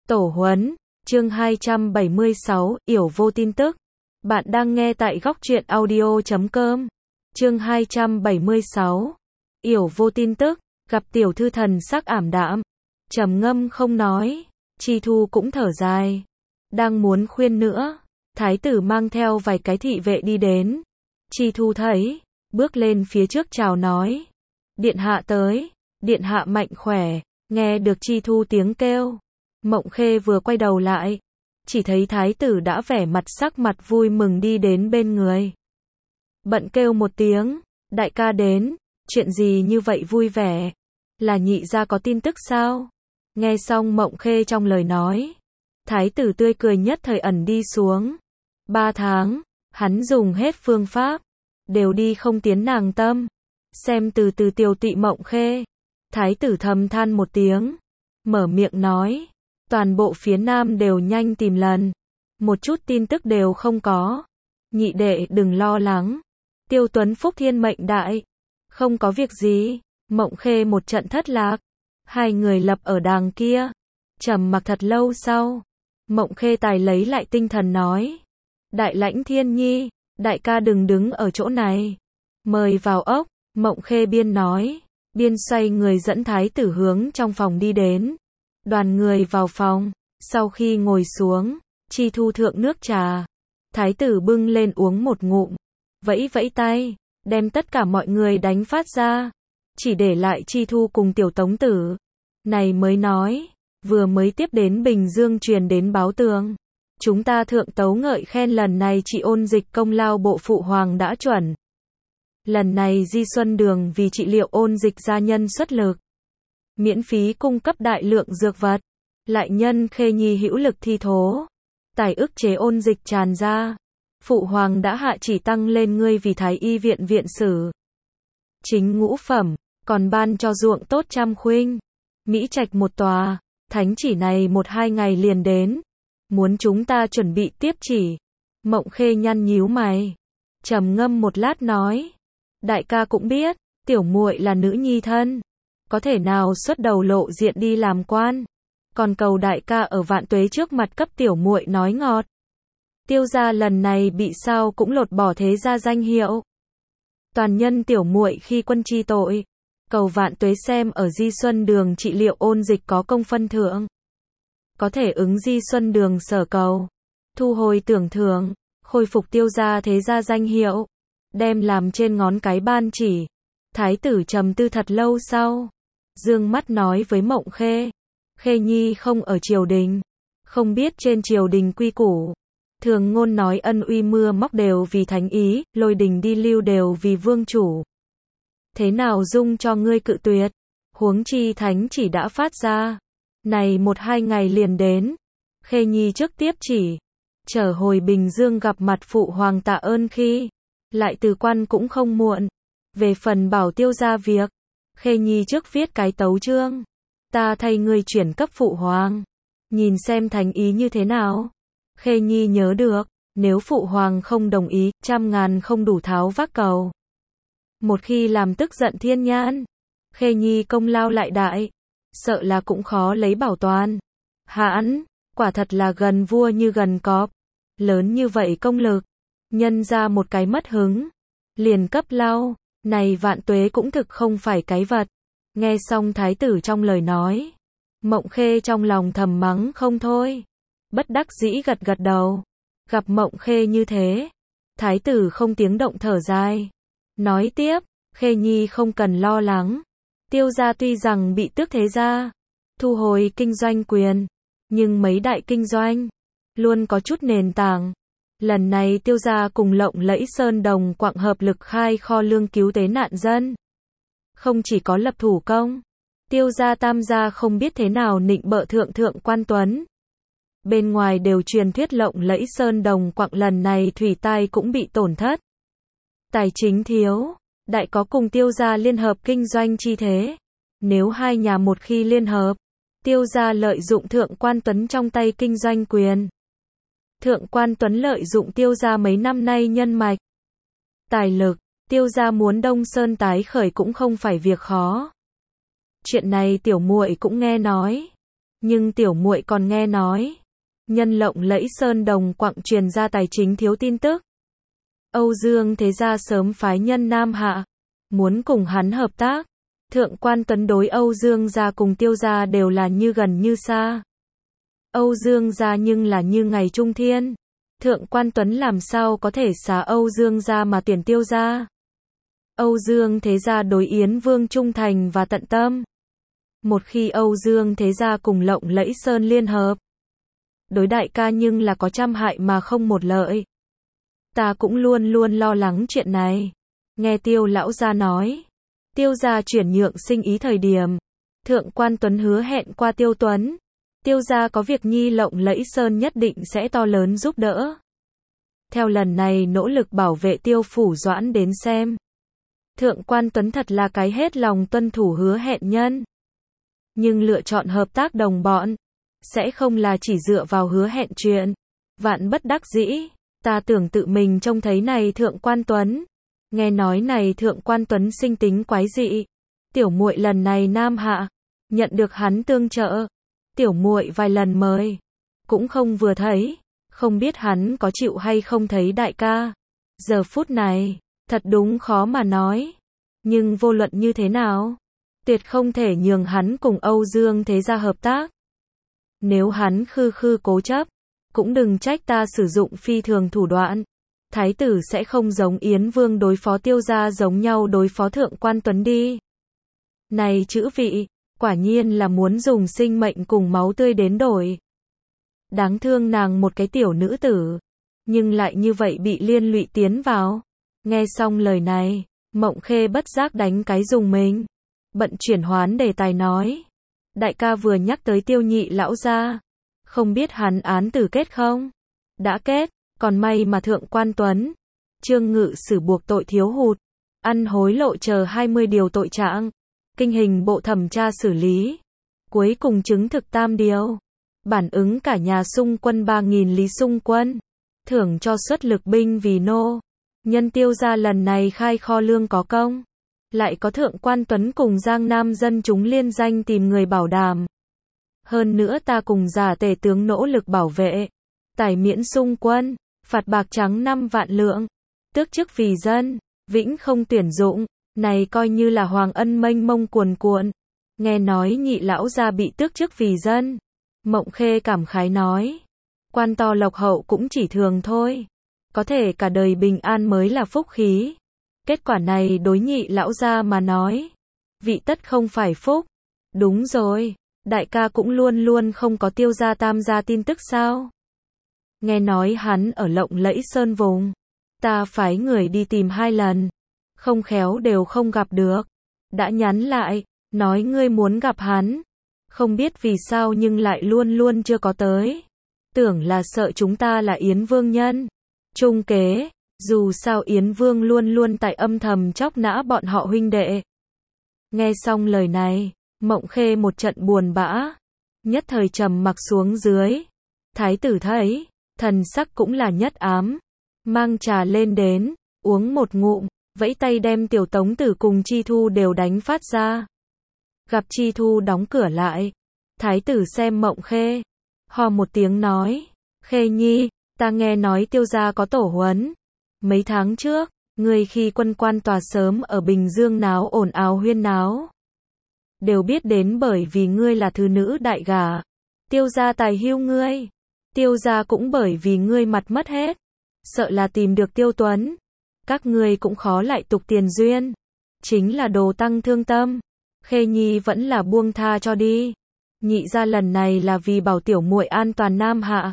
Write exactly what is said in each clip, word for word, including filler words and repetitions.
Tổ huấn, chương hai trăm bảy mươi sáu, yểu vô tin tức. Bạn đang nghe tại góc truyện audio chấm com. Chương hai trăm bảy mươi sáu, yểu vô tin tức, gặp tiểu thư thần sắc ảm đạm, trầm ngâm không nói. Chi Thu cũng thở dài, đang muốn khuyên nữa, thái tử mang theo vài cái thị vệ đi đến. Chi Thu thấy, bước lên phía trước chào nói, điện hạ tới, điện hạ mạnh khỏe. Nghe được Chi Thu tiếng kêu, Mộng Khê vừa quay đầu lại, chỉ thấy thái tử đã vẻ mặt sắc mặt vui mừng đi đến bên người. Bận kêu một tiếng, đại ca đến, chuyện gì như vậy vui vẻ, là nhị gia có tin tức sao? Nghe xong Mộng Khê trong lời nói, thái tử tươi cười nhất thời ẩn đi xuống. Ba tháng, hắn dùng hết phương pháp, đều đi không tiến nàng tâm. Xem từ từ tiều tị Mộng Khê, thái tử thầm than một tiếng, mở miệng nói, toàn bộ phía nam đều nhanh tìm lần, một chút tin tức đều không có. Nhị đệ đừng lo lắng, Tiêu Tuấn phúc thiên mệnh đại, không có việc gì. Mộng Khê một trận thất lạc, hai người lập ở đàng kia, trầm mặc thật lâu sau, Mộng Khê tài lấy lại tinh thần nói, Đại Lãnh Thiên Nhi, đại ca đừng đứng ở chỗ này, mời vào ốc. Mộng Khê biên nói, biên xoay người dẫn thái tử hướng trong phòng đi đến. Đoàn người vào phòng, sau khi ngồi xuống, Chi Thu thượng nước trà, thái tử bưng lên uống một ngụm, vẫy vẫy tay, đem tất cả mọi người đánh phát ra, chỉ để lại Chi Thu cùng tiểu tống tử. Này mới nói, vừa mới tiếp đến Bình Dương truyền đến báo tường, chúng ta thượng tấu ngợi khen lần này trị ôn dịch công lao bộ phụ hoàng đã chuẩn. Lần này Di Xuân Đường vì trị liệu ôn dịch gia nhân xuất lực, miễn phí cung cấp đại lượng dược vật, lại nhân Khê Nhi hữu lực thi thố, tài ức chế ôn dịch tràn ra. Phụ hoàng đã hạ chỉ tăng lên ngươi vì thái y viện viện sử chính ngũ phẩm, còn ban cho ruộng tốt trăm khuynh, mỹ trạch một tòa. Thánh chỉ này một hai ngày liền đến, muốn chúng ta chuẩn bị tiếp chỉ. Mộng Khê nhăn nhíu mày, trầm ngâm một lát nói, đại ca cũng biết, tiểu muội là nữ nhi thân, có thể nào xuất đầu lộ diện đi làm quan, còn cầu đại ca ở Vạn Tuế trước mặt cấp tiểu muội nói ngọt. Tiêu gia lần này bị sao cũng lột bỏ thế gia danh hiệu, toàn nhân tiểu muội khi quân chi tội, cầu Vạn Tuế xem ở Di Xuân Đường trị liệu ôn dịch có công phân thưởng, có thể ứng Di Xuân Đường sở cầu, thu hồi tưởng thưởng, khôi phục tiêu gia thế gia danh hiệu, đem làm trên ngón cái ban chỉ. Thái tử trầm tư thật lâu sau, dương mắt nói với Mộng Khê, Khê Nhi không ở triều đình, không biết trên triều đình quy củ, thường ngôn nói ân uy mưa móc đều vì thánh ý, lôi đình đi lưu đều vì vương chủ. Thế nào dung cho ngươi cự tuyệt, huống chi thánh chỉ đã phát ra, này một hai ngày liền đến. Khê Nhi trước tiếp chỉ, trở hồi Bình Dương gặp mặt phụ hoàng tạ ơn khi, lại từ quan cũng không muộn. Về phần bảo tiêu gia việc, Khê Nhi trước viết cái tấu chương, ta thay ngươi chuyển cấp phụ hoàng, nhìn xem thành ý như thế nào. Khê Nhi nhớ được, nếu phụ hoàng không đồng ý, trăm ngàn không đủ tháo vác cầu. Một khi làm tức giận thiên nhãn, Khê Nhi công lao lại đại, sợ là cũng khó lấy bảo toàn. Hãn, quả thật là gần vua như gần cọp, lớn như vậy công lực, nhân ra một cái mất hứng, liền cấp lao, này Vạn Tuế cũng thực không phải cái vật. Nghe xong thái tử trong lời nói, Mộng Khê trong lòng thầm mắng không thôi, bất đắc dĩ gật gật đầu. Gặp Mộng Khê như thế, thái tử không tiếng động thở dài, nói tiếp, Khê Nhi không cần lo lắng, tiêu gia tuy rằng bị tước thế gia, thu hồi kinh doanh quyền, nhưng mấy đại kinh doanh luôn có chút nền tảng. Lần này tiêu gia cùng lộng lẫy sơn đồng quặng hợp lực khai kho lương cứu tế nạn dân, không chỉ có lập thủ công, tiêu gia tam gia không biết thế nào nịnh bợ thượng thượng quan tuấn. Bên ngoài đều truyền thuyết lộng lẫy sơn đồng quặng lần này thủy tai cũng bị tổn thất, tài chính thiếu, đại có cùng tiêu gia liên hợp kinh doanh chi thế. Nếu hai nhà một khi liên hợp, tiêu gia lợi dụng thượng quan tuấn trong tay kinh doanh quyền, thượng quan tuấn lợi dụng tiêu gia mấy năm nay nhân mạch, tài lực, tiêu gia muốn Đông Sơn tái khởi cũng không phải việc khó. Chuyện này tiểu muội cũng nghe nói, Nhưng tiểu muội còn nghe nói, nhân Lộng Lẫy Sơn Đồng Quặng truyền ra tài chính thiếu tin tức. Âu Dương Thế Gia sớm phái nhân Nam Hạ, muốn cùng hắn hợp tác. Thượng quan Tuấn đối Âu Dương gia cùng Tiêu gia đều là như gần như xa. Âu Dương gia nhưng là như ngày trung thiên. Thượng quan Tuấn làm sao có thể xá Âu Dương gia mà tuyển Tiêu gia. Âu Dương Thế Gia đối Yến Vương trung thành và tận tâm. Một khi Âu Dương Thế Gia cùng Lộng Lẫy Sơn liên hợp, đối đại ca nhưng là có trăm hại mà không một lợi. Ta cũng luôn luôn lo lắng chuyện này. Nghe Tiêu lão gia nói, Tiêu gia chuyển nhượng sinh ý thời điểm, Thượng quan Tuấn hứa hẹn qua Tiêu Tuấn, Tiêu gia có việc nhi Lộng Lẫy Sơn nhất định sẽ to lớn giúp đỡ. Theo lần này nỗ lực bảo vệ Tiêu phủ Doãn đến xem, Thượng quan Tuấn thật là cái hết lòng tuân thủ hứa hẹn nhân. Nhưng lựa chọn hợp tác đồng bọn, sẽ không là chỉ dựa vào hứa hẹn chuyện. Vạn bất đắc dĩ, ta tưởng tự mình trông thấy này Thượng quan Tuấn. Nghe nói này Thượng quan Tuấn sinh tính quái dị. Tiểu muội lần này Nam Hạ, nhận được hắn tương trợ. Tiểu muội vài lần mời, cũng không vừa thấy. Không biết hắn có chịu hay không thấy đại ca. Giờ phút này, thật đúng khó mà nói. Nhưng vô luận như thế nào, tuyệt không thể nhường hắn cùng Âu Dương Thế Gia hợp tác. Nếu hắn khư khư cố chấp, cũng đừng trách ta sử dụng phi thường thủ đoạn. Thái tử sẽ không giống Yến Vương đối phó Tiêu gia giống nhau đối phó Thượng quan Tuấn đi. Này chữ vị, quả nhiên là muốn dùng sinh mệnh cùng máu tươi đến đổi. Đáng thương nàng một cái tiểu nữ tử, nhưng lại như vậy bị liên lụy tiến vào. Nghe xong lời này, Mộng Khê bất giác đánh cái dùng mình. Bận chuyển hoán đề tài nói. Đại ca vừa nhắc tới Tiêu nhị lão gia, không biết hắn án tử kết không? Đã kết, còn may mà Thượng quan Tuấn, Trương Ngự xử buộc tội thiếu hụt, ăn hối lộ chờ hai mươi điều tội trạng. Kinh hình bộ thẩm tra xử lý. Cuối cùng chứng thực tam điều. Bản ứng cả nhà xung quân ba nghìn lý xung quân. Thưởng cho xuất lực binh vì nô. Nhân Tiêu gia lần này khai kho lương có công. Lại có Thượng quan Tuấn cùng Giang Nam dân chúng liên danh tìm người bảo đảm. Hơn nữa ta cùng giả tể tướng nỗ lực bảo vệ. Tài miễn xung quân. Phạt bạc trắng năm vạn lượng. Tước chức vì dân. Vĩnh không tuyển dụng. Này coi như là hoàng ân mênh mông cuồn cuộn. Nghe nói nhị lão gia bị tước chức vì dân. Mộng Khê cảm khái nói. Quan to lộc hậu cũng chỉ thường thôi. Có thể cả đời bình an mới là phúc khí. Kết quả này đối nhị lão gia mà nói. Vị tất không phải phúc. Đúng rồi. Đại ca cũng luôn luôn không có Tiêu gia Tam gia tin tức sao? Nghe nói hắn ở Lộng Lẫy Sơn vùng. Ta phái người đi tìm hai lần. Không khéo đều không gặp được. Đã nhắn lại, nói ngươi muốn gặp hắn. Không biết vì sao nhưng lại luôn luôn chưa có tới. Tưởng là sợ chúng ta là Yến Vương nhân. Trung kế, dù sao Yến Vương luôn luôn tại âm thầm chóc nã bọn họ huynh đệ. Nghe xong lời này, Mộng Khê một trận buồn bã. Nhất thời trầm mặc xuống dưới. Thái tử thấy, thần sắc cũng là nhất ám. Mang trà lên đến, uống một ngụm. Vẫy tay đem Tiểu Tống Tử cùng Chi Thu đều đánh phát ra. Gặp Chi Thu đóng cửa lại. Thái tử xem Mộng Khê. Ho một tiếng nói. Khê nhi, ta nghe nói Tiêu gia có tổ huấn. Mấy tháng trước, ngươi khi quân quan tòa sớm ở Bình Dương náo ồn ào huyên náo. Đều biết đến bởi vì ngươi là thứ nữ đại gả. Tiêu gia tài hưu ngươi. Tiêu gia cũng bởi vì ngươi mặt mất hết. Sợ là tìm được Tiêu Tuấn. Các ngươi cũng khó lại tục tiền duyên. Chính là đồ tăng thương tâm. Khê nhi vẫn là buông tha cho đi. Nhị gia lần này là vì bảo tiểu muội an toàn Nam Hạ.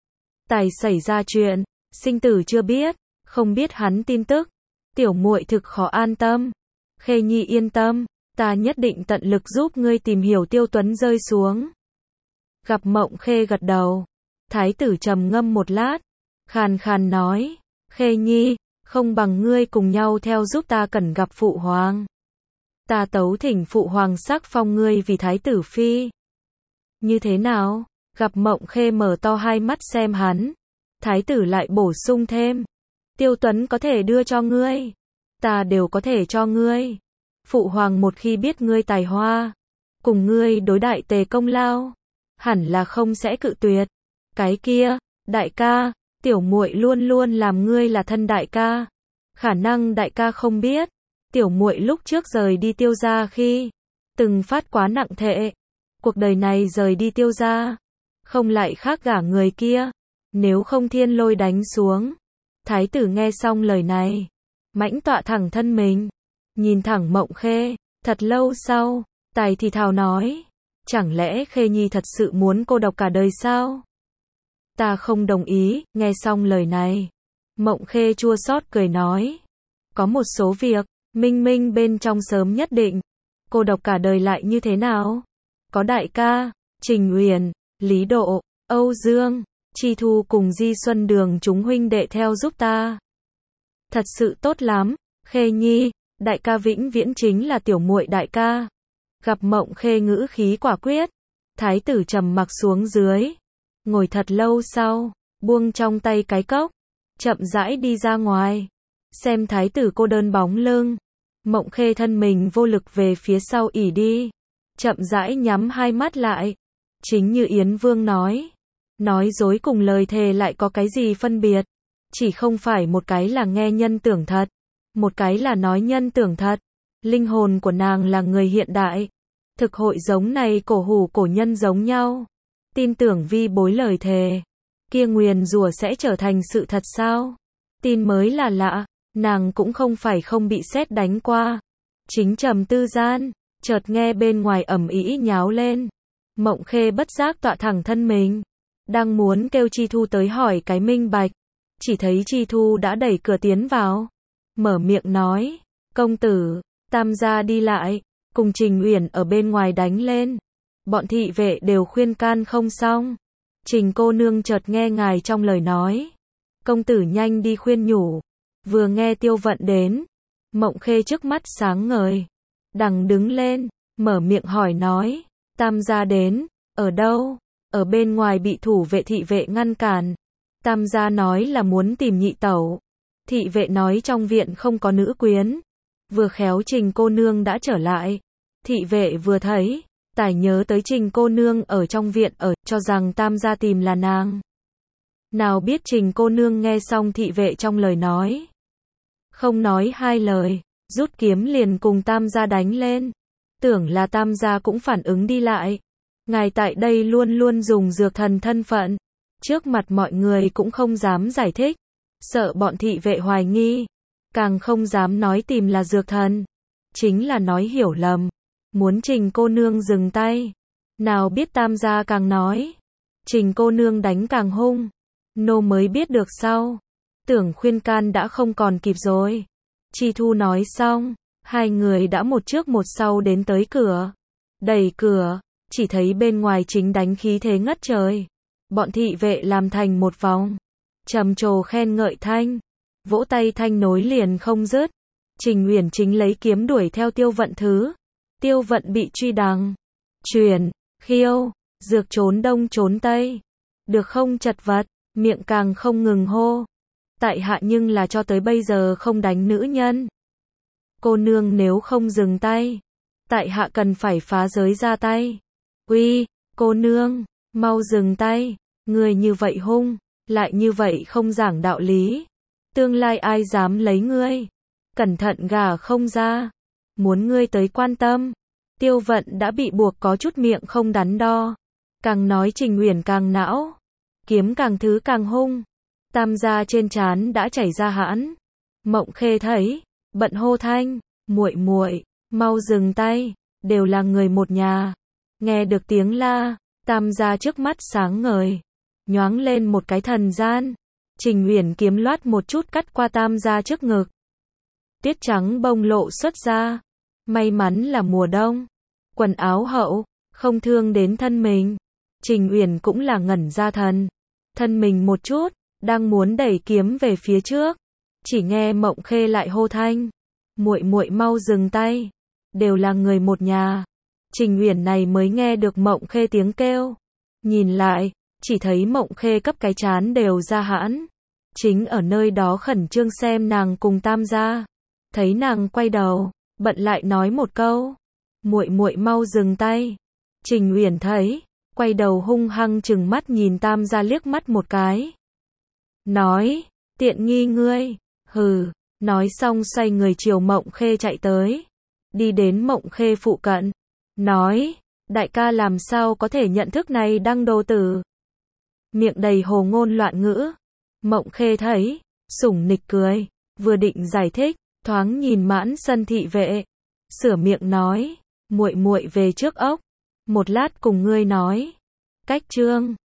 Tài xảy ra chuyện, sinh tử chưa biết, không biết hắn tin tức. Tiểu muội thực khó an tâm. Khê nhi yên tâm, ta nhất định tận lực giúp ngươi tìm hiểu Tiêu Tuấn rơi xuống. Gặp Mộng Khê gật đầu. Thái tử trầm ngâm một lát. Khàn khàn nói. Khê nhi, không bằng ngươi cùng nhau theo giúp ta cần gặp phụ hoàng. Ta tấu thỉnh phụ hoàng sắc phong ngươi vì thái tử phi. Như thế nào? Gặp Mộng Khê mở to hai mắt xem hắn. Thái tử lại bổ sung thêm. Tiêu Tuấn có thể đưa cho ngươi. Ta đều có thể cho ngươi. Phụ hoàng một khi biết ngươi tài hoa, cùng ngươi đối đại tề công lao, hẳn là không sẽ cự tuyệt. Cái kia, đại ca, tiểu muội luôn luôn làm ngươi là thân đại ca. Khả năng đại ca không biết, tiểu muội lúc trước rời đi Tiêu gia khi từng phát quá nặng thệ, cuộc đời này rời đi Tiêu gia, không lại khác gả người kia, nếu không thiên lôi đánh xuống. Thái tử nghe xong lời này, mãnh tọa thẳng thân mình, nhìn thẳng Mộng Khê, thật lâu sau, tài thì thào nói, chẳng lẽ Khê Nhi thật sự muốn cô độc cả đời sao? Ta không đồng ý. Nghe xong lời này, Mộng Khê chua xót cười nói, có một số việc, minh minh bên trong sớm nhất định, cô độc cả đời lại như thế nào? Có đại ca, Trình Uyển, Lý Độ, Âu Dương, Chi Thu cùng Di Xuân Đường chúng huynh đệ theo giúp ta. Thật sự tốt lắm, Khê Nhi, đại ca vĩnh viễn chính là tiểu muội đại ca. Gặp Mộng Khê ngữ khí quả quyết, thái tử trầm mặc xuống dưới, ngồi thật lâu sau, buông trong tay cái cốc, chậm rãi đi ra ngoài. Xem thái tử cô đơn bóng lưng, Mộng Khê thân mình vô lực về phía sau ỉ đi, chậm rãi nhắm hai mắt lại. Chính như Yến Vương nói, nói dối cùng lời thề lại có cái gì phân biệt, chỉ không phải một cái là nghe nhân tưởng thật, một cái là nói nhân tưởng thật. Linh hồn của nàng là người hiện đại, thực hội giống này cổ hủ cổ nhân giống nhau, tin tưởng vi bối lời thề, kia nguyền rủa sẽ trở thành sự thật sao? Tin mới là lạ. Nàng cũng không phải không bị sét đánh qua. Chính trầm tư gian, chợt nghe bên ngoài ầm ĩ nháo lên. Mộng Khê bất giác tọa thẳng thân mình, đang muốn kêu Chi Thu tới hỏi cái minh bạch, chỉ thấy Chi Thu đã đẩy cửa tiến vào, mở miệng nói, công tử, tam gia đi lại, cùng Trình Uyển ở bên ngoài đánh lên. Bọn thị vệ đều khuyên can không xong. Trình cô nương chợt nghe ngài trong lời nói, công tử nhanh đi khuyên nhủ. Vừa nghe Tiêu Vận đến, Mộng Khê trước mắt sáng ngời, đằng đứng lên, mở miệng hỏi nói, tam gia đến, ở đâu? Ở bên ngoài bị thủ vệ thị vệ ngăn cản. Tam gia nói là muốn tìm nhị tẩu. Thị vệ nói trong viện không có nữ quyến. Vừa khéo Trình cô nương đã trở lại. Thị vệ vừa thấy, tài nhớ tới Trình cô nương ở trong viện ở, cho rằng tam gia tìm là nàng. Nào biết Trình cô nương nghe xong thị vệ trong lời nói, không nói hai lời, rút kiếm liền cùng tam gia đánh lên. Tưởng là tam gia cũng phản ứng đi lại. Ngài tại đây luôn luôn dùng dược thần thân phận, trước mặt mọi người cũng không dám giải thích, sợ bọn thị vệ hoài nghi, càng không dám nói tìm là dược thần, chính là nói hiểu lầm, muốn Trình cô nương dừng tay. Nào biết tam gia càng nói, Trình cô nương đánh càng hung, nô mới biết được sau, tưởng khuyên can đã không còn kịp rồi. Chi Thu nói xong, hai người đã một trước một sau đến tới cửa, đẩy cửa, chỉ thấy bên ngoài chính đánh khí thế ngất trời. Bọn thị vệ làm thành một vòng, trầm trồ khen ngợi thanh, vỗ tay thanh nối liền không dứt. Trình Uyển chính lấy kiếm đuổi theo Tiêu Vận thứ. Tiêu Vận bị truy đằng, truyền, khiêu, dược trốn đông trốn tây, được không chật vật, miệng càng không ngừng hô. Tại hạ nhưng là cho tới bây giờ không đánh nữ nhân. Cô nương nếu không dừng tay, tại hạ cần phải phá giới ra tay. Uy, cô nương, mau dừng tay, người như vậy hung, lại như vậy không giảng đạo lý. Tương lai ai dám lấy ngươi, cẩn thận gả không ra, muốn ngươi tới quan tâm. Tiêu Vận đã bị buộc có chút miệng không đắn đo, càng nói Trình Uyển càng não, kiếm càng thứ càng hung. Tam gia trên trán đã chảy ra hãn. Mộng Khê thấy, bận hô thanh, muội muội, mau dừng tay, đều là người một nhà. Nghe được tiếng la, tam gia trước mắt sáng ngời, nhoáng lên một cái thần gian. Trình Uyển kiếm loát một chút cắt qua tam gia trước ngực. Tiết trắng bông lộ xuất ra. May mắn là mùa đông, quần áo hậu, không thương đến thân mình. Trình Uyển cũng là ngẩn ra thần, thân mình một chút, đang muốn đẩy kiếm về phía trước, chỉ nghe Mộng Khê lại hô thanh, muội muội mau dừng tay, đều là người một nhà. Trình Uyển này mới nghe được Mộng Khê tiếng kêu, nhìn lại, chỉ thấy Mộng Khê cấp cái chán đều ra hãn, chính ở nơi đó khẩn trương xem nàng cùng tam gia. Thấy nàng quay đầu, bận lại nói một câu, muội muội mau dừng tay. Trình Uyển thấy, quay đầu hung hăng trừng mắt nhìn Tam gia liếc mắt một cái. Nói, tiện nghi ngươi, hừ, nói xong xoay người chiều Mộng Khê chạy tới. Đi đến Mộng Khê phụ cận, nói, đại ca làm sao có thể nhận thức này Đăng đồ tử. Miệng đầy hồ ngôn loạn ngữ. Mộng Khê thấy, sủng nịch cười, vừa định giải thích, thoáng nhìn mãn sân thị vệ, sửa miệng nói, muội muội về trước ốc, một lát cùng ngươi nói. Cách chương